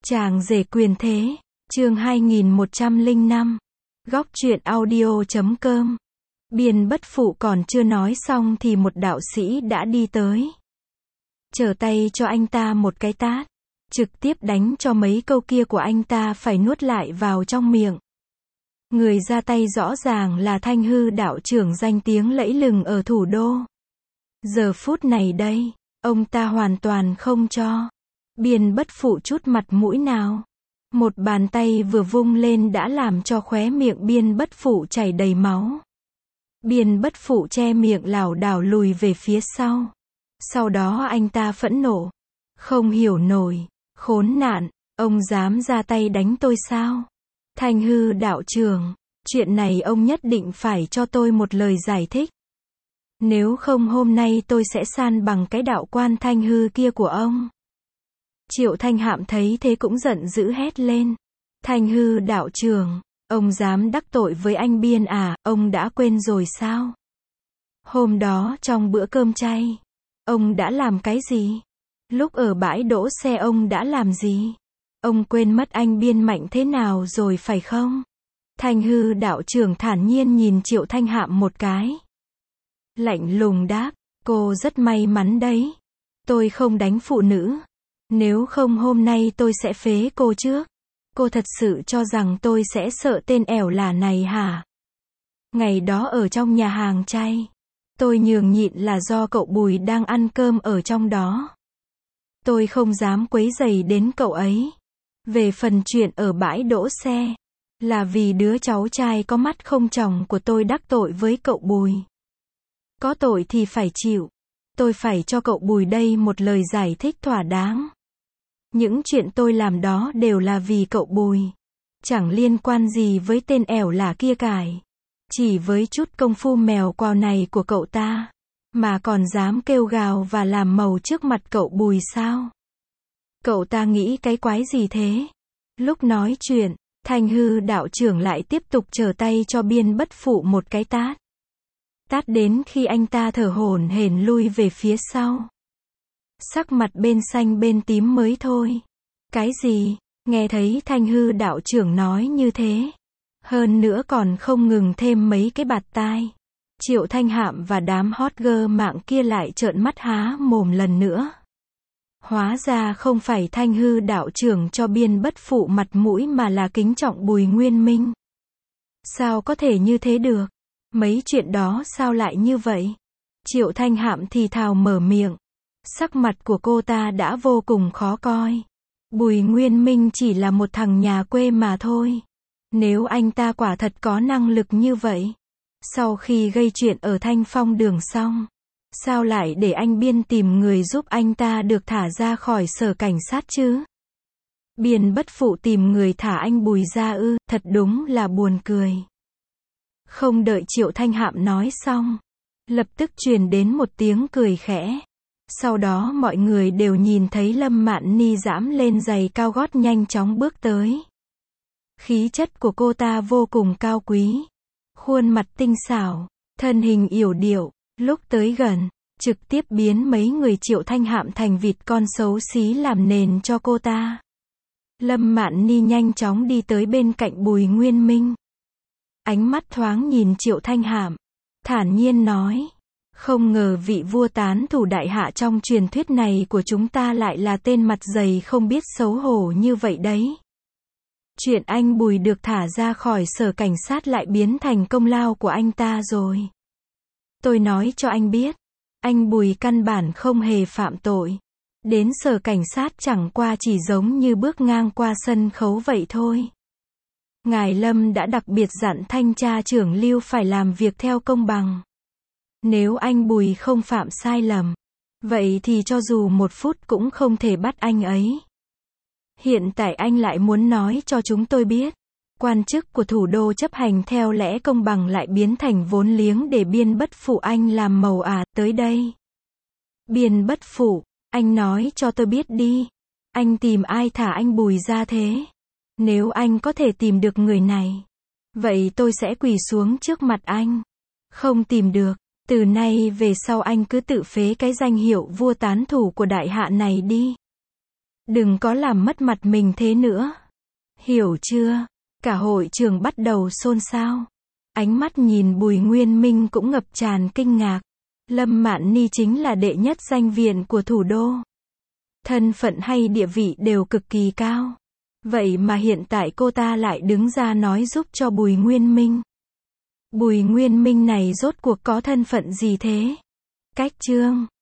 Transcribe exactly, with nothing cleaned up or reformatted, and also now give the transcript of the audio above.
Chàng rể quyền thế, chương hai nghìn một trăm lẻ năm, góc truyện audio chấm com. Biên Bất Phụ còn chưa nói xong thì một đạo sĩ đã đi tới. Trở tay cho anh ta một cái tát, trực tiếp đánh cho mấy câu kia của anh ta phải nuốt lại vào trong miệng. Người ra tay rõ ràng là Thanh Hư đạo trưởng danh tiếng lẫy lừng ở thủ đô. Giờ phút này đây, ông ta hoàn toàn không cho Biên Bất Phụ chút mặt mũi nào. Một bàn tay vừa vung lên đã làm cho khóe miệng Biên Bất Phụ chảy đầy máu. Biên Bất Phụ che miệng lảo đảo lùi về phía sau. Sau đó anh ta phẫn nộ. Không hiểu nổi, khốn nạn, ông dám ra tay đánh tôi sao? Thanh Hư đạo trưởng, chuyện này ông nhất định phải cho tôi một lời giải thích. Nếu không hôm nay tôi sẽ san bằng cái đạo quan Thanh Hư kia của ông. Triệu Thanh Hạm thấy thế cũng giận dữ hét lên. Thanh Hư đạo trưởng, ông dám đắc tội với anh Biên à, ông đã quên rồi sao? Hôm đó trong bữa cơm chay, ông đã làm cái gì? Lúc ở bãi đỗ xe ông đã làm gì? Ông quên mất anh Biên mạnh thế nào rồi phải không? Thanh Hư đạo trưởng thản nhiên nhìn Triệu Thanh Hạm một cái. Lạnh lùng đáp, cô rất may mắn đấy. Tôi không đánh phụ nữ. Nếu không hôm nay tôi sẽ phế cô trước. Cô thật sự cho rằng tôi sẽ sợ tên ẻo lả này hả? Ngày đó ở trong nhà hàng chay, tôi nhường nhịn là do cậu Bùi đang ăn cơm ở trong đó. Tôi không dám quấy rầy đến cậu ấy. Về phần chuyện ở bãi đỗ xe, là vì đứa cháu trai có mắt không tròng của tôi đắc tội với cậu Bùi. Có tội thì phải chịu. Tôi phải cho cậu Bùi đây một lời giải thích thỏa đáng. Những chuyện tôi làm đó đều là vì cậu Bùi. Chẳng liên quan gì với tên ẻo lả kia cải. Chỉ với chút công phu mèo quào này của cậu ta, mà còn dám kêu gào và làm màu trước mặt cậu Bùi sao? Cậu ta nghĩ cái quái gì thế? Lúc nói chuyện, Thanh Hư đạo trưởng lại tiếp tục trở tay cho Biên Bất Phụ một cái tát. Tát đến khi anh ta thở hổn hển lui về phía sau. Sắc mặt bên xanh bên tím mới thôi. Cái gì? Nghe thấy Thanh Hư đạo trưởng nói như thế. Hơn nữa còn không ngừng thêm mấy cái bạt tai. Triệu Thanh Hạm và đám hot girl mạng kia lại trợn mắt há mồm lần nữa. Hóa ra không phải Thanh Hư đạo trưởng cho Biên Bất Phụ mặt mũi mà là kính trọng Bùi Nguyên Minh. Sao có thể như thế được? Mấy chuyện đó sao lại như vậy? Triệu Thanh Hạm thì thào mở miệng. Sắc mặt của cô ta đã vô cùng khó coi. Bùi Nguyên Minh chỉ là một thằng nhà quê mà thôi. Nếu anh ta quả thật có năng lực như vậy, sau khi gây chuyện ở Thanh Phong đường xong, sao lại để anh Biên tìm người giúp anh ta được thả ra khỏi sở cảnh sát chứ? Biên Bất Phụ tìm người thả anh Bùi ra ư, thật đúng là buồn cười. Không đợi Triệu Thanh Hạm nói xong, lập tức truyền đến một tiếng cười khẽ. Sau đó mọi người đều nhìn thấy Lâm Mạn Ni giẫm lên giày cao gót nhanh chóng bước tới. Khí chất của cô ta vô cùng cao quý. Khuôn mặt tinh xảo, thân hình yểu điệu, lúc tới gần, trực tiếp biến mấy người Triệu Thanh Hạm thành vịt con xấu xí làm nền cho cô ta. Lâm Mạn Ni nhanh chóng đi tới bên cạnh Bùi Nguyên Minh. Ánh mắt thoáng nhìn Triệu Thanh Hạm, thản nhiên nói. Không ngờ vị vua tán thủ đại hạ trong truyền thuyết này của chúng ta lại là tên mặt dày không biết xấu hổ như vậy đấy. Chuyện anh Bùi được thả ra khỏi sở cảnh sát lại biến thành công lao của anh ta rồi. Tôi nói cho anh biết, anh Bùi căn bản không hề phạm tội. Đến sở cảnh sát chẳng qua chỉ giống như bước ngang qua sân khấu vậy thôi. Ngài Lâm đã đặc biệt dặn thanh tra trưởng Lưu phải làm việc theo công bằng. Nếu anh Bùi không phạm sai lầm, vậy thì cho dù một phút cũng không thể bắt anh ấy. Hiện tại anh lại muốn nói cho chúng tôi biết, quan chức của thủ đô chấp hành theo lẽ công bằng lại biến thành vốn liếng để Biên Bất Phụ anh làm màu à, tới đây. Biên Bất Phụ, anh nói cho tôi biết đi, anh tìm ai thả anh Bùi ra thế? Nếu anh có thể tìm được người này, vậy tôi sẽ quỳ xuống trước mặt anh. Không tìm được, từ nay về sau anh cứ tự phế cái danh hiệu vua tán thủ của đại hạ này đi. Đừng có làm mất mặt mình thế nữa. Hiểu chưa? Cả hội trường bắt đầu xôn xao. Ánh mắt nhìn Bùi Nguyên Minh cũng ngập tràn kinh ngạc. Lâm Mạn Ni chính là đệ nhất danh viện của thủ đô. Thân phận hay địa vị đều cực kỳ cao. Vậy mà hiện tại cô ta lại đứng ra nói giúp cho Bùi Nguyên Minh. Bùi Nguyên Minh này rốt cuộc có thân phận gì thế? Cách Trương